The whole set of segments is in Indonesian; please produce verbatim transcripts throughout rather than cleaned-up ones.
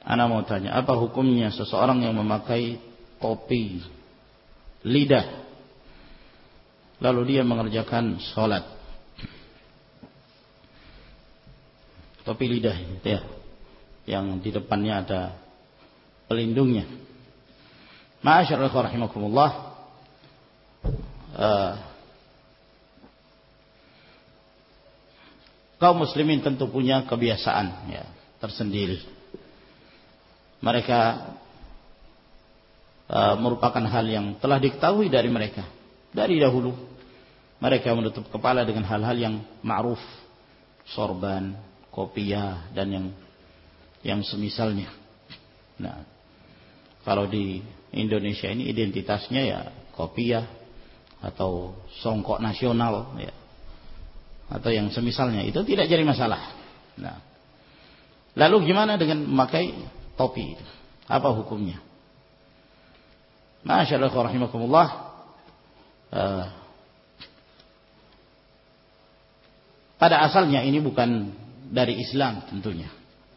Ana mau tanya, apa hukumnya seseorang yang memakai topi lidah lalu dia mengerjakan sholat? Topi lidah ya, yang di depannya ada pelindungnya. Ma'asyiral ikhwah rahimakumullah, uh, kaum muslimin tentu punya kebiasaan ya tersendiri. Mereka uh, merupakan hal yang telah diketahui dari mereka dari dahulu. Mereka menutup kepala dengan hal-hal yang ma'ruf, sorban, kopiah dan yang yang semisalnya. Nah, kalau di Indonesia ini identitasnya ya kopiah atau songkok nasional ya, atau yang semisalnya, itu tidak jadi masalah. Nah, lalu gimana dengan memakai topi? Apa hukumnya? Masyaallah rahimakumullah, uh, pada asalnya ini bukan dari Islam tentunya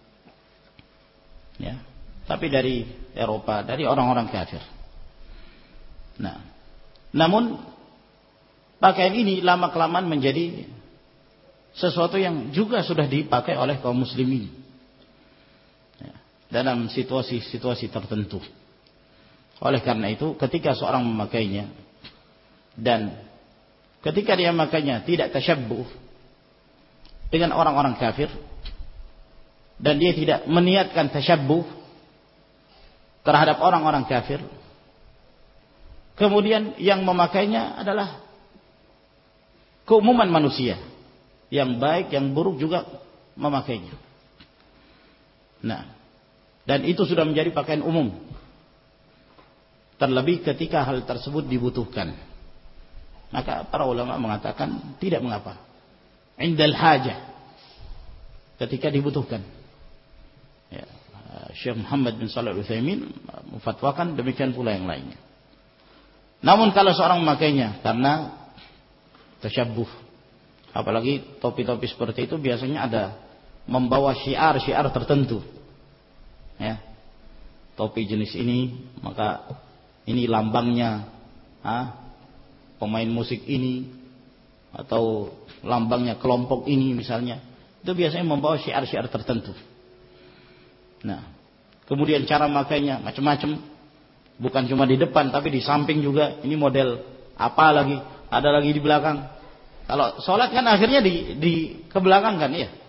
ya, tapi dari Eropa, dari orang-orang kafir. Nah, namun pakaian ini lama kelamaan menjadi sesuatu yang juga sudah dipakai oleh kaum muslimin ya, dalam situasi-situasi tertentu. Oleh karena itu, ketika seorang memakainya dan ketika dia memakainya tidak tasyabbuh dengan orang-orang kafir, dan dia tidak meniatkan tasyabbuh terhadap orang-orang kafir, kemudian yang memakainya adalah keumuman manusia, yang baik yang buruk juga memakainya. Nah, dan itu sudah menjadi pakaian umum, terlebih ketika hal tersebut dibutuhkan. Maka para ulama mengatakan tidak mengapa, indal hajah, ketika dibutuhkan ya. Syekh Muhammad bin Shalih Al-Utsaimin memfatwakan demikian pula yang lainnya. Namun kalau seorang memakainya karena tasyabbuh, apalagi topi-topi seperti itu biasanya ada membawa syiar-syiar tertentu ya. Topi jenis ini, maka ini lambangnya ha, pemain musik ini, atau lambangnya kelompok ini misalnya. Itu biasanya membawa syiar-syiar tertentu. Nah, kemudian cara makainya macam-macam, bukan cuma di depan tapi di samping juga. Ini model apa lagi, ada lagi di belakang. Kalau sholat kan akhirnya di, di ke belakang kan ya.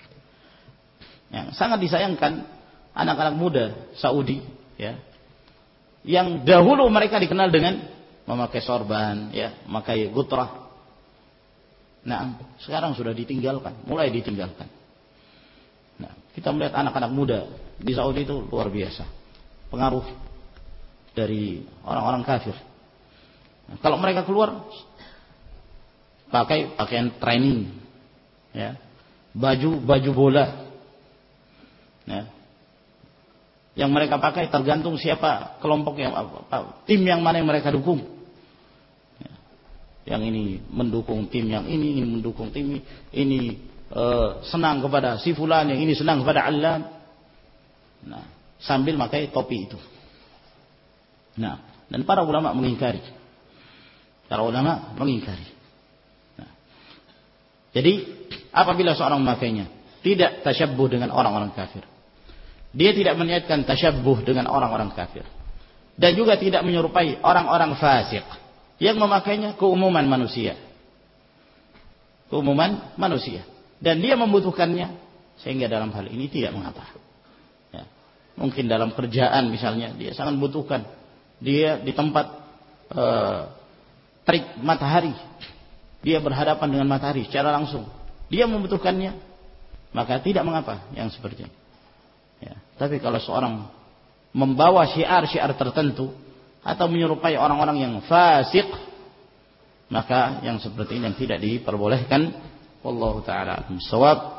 Yang sangat disayangkan anak-anak muda Saudi ya, yang dahulu mereka dikenal dengan memakai sorban ya, memakai gutrah. Nah, sekarang sudah ditinggalkan, mulai ditinggalkan. Nah, kita melihat anak-anak muda di Saudi itu luar biasa, pengaruh dari orang-orang kafir. Nah, kalau mereka keluar pakai pakaian training, ya, baju baju bola, ya, yang mereka pakai tergantung siapa kelompok yang apa, tim yang mana yang mereka dukung. Ya, yang ini mendukung tim yang ini, ini mendukung tim ini, ini uh, senang kepada si fulan, yang ini senang kepada Allan. Nah, sambil pakai topi itu. Nah, dan para ulama mengingkari. Para ulama mengingkari. Nah, jadi apabila seorang memakainya tidak tasyabbuh dengan orang-orang kafir, dia tidak meniatkan tasyabbuh dengan orang-orang kafir, dan juga tidak menyerupai orang-orang fasik yang memakainya keumuman manusia, keumuman manusia, dan dia membutuhkannya, sehingga dalam hal ini tidak mengapa. Ya, mungkin dalam kerjaan misalnya dia sangat membutuhkan, dia di tempat uh, terik matahari, dia berhadapan dengan matahari secara langsung, dia membutuhkannya, maka tidak mengapa yang seperti ini. Ya, tapi kalau seorang membawa syiar-syiar tertentu atau menyerupai orang-orang yang fasik, maka yang seperti ini yang tidak diperbolehkan. Wallahu ta'ala a'lam bissawab.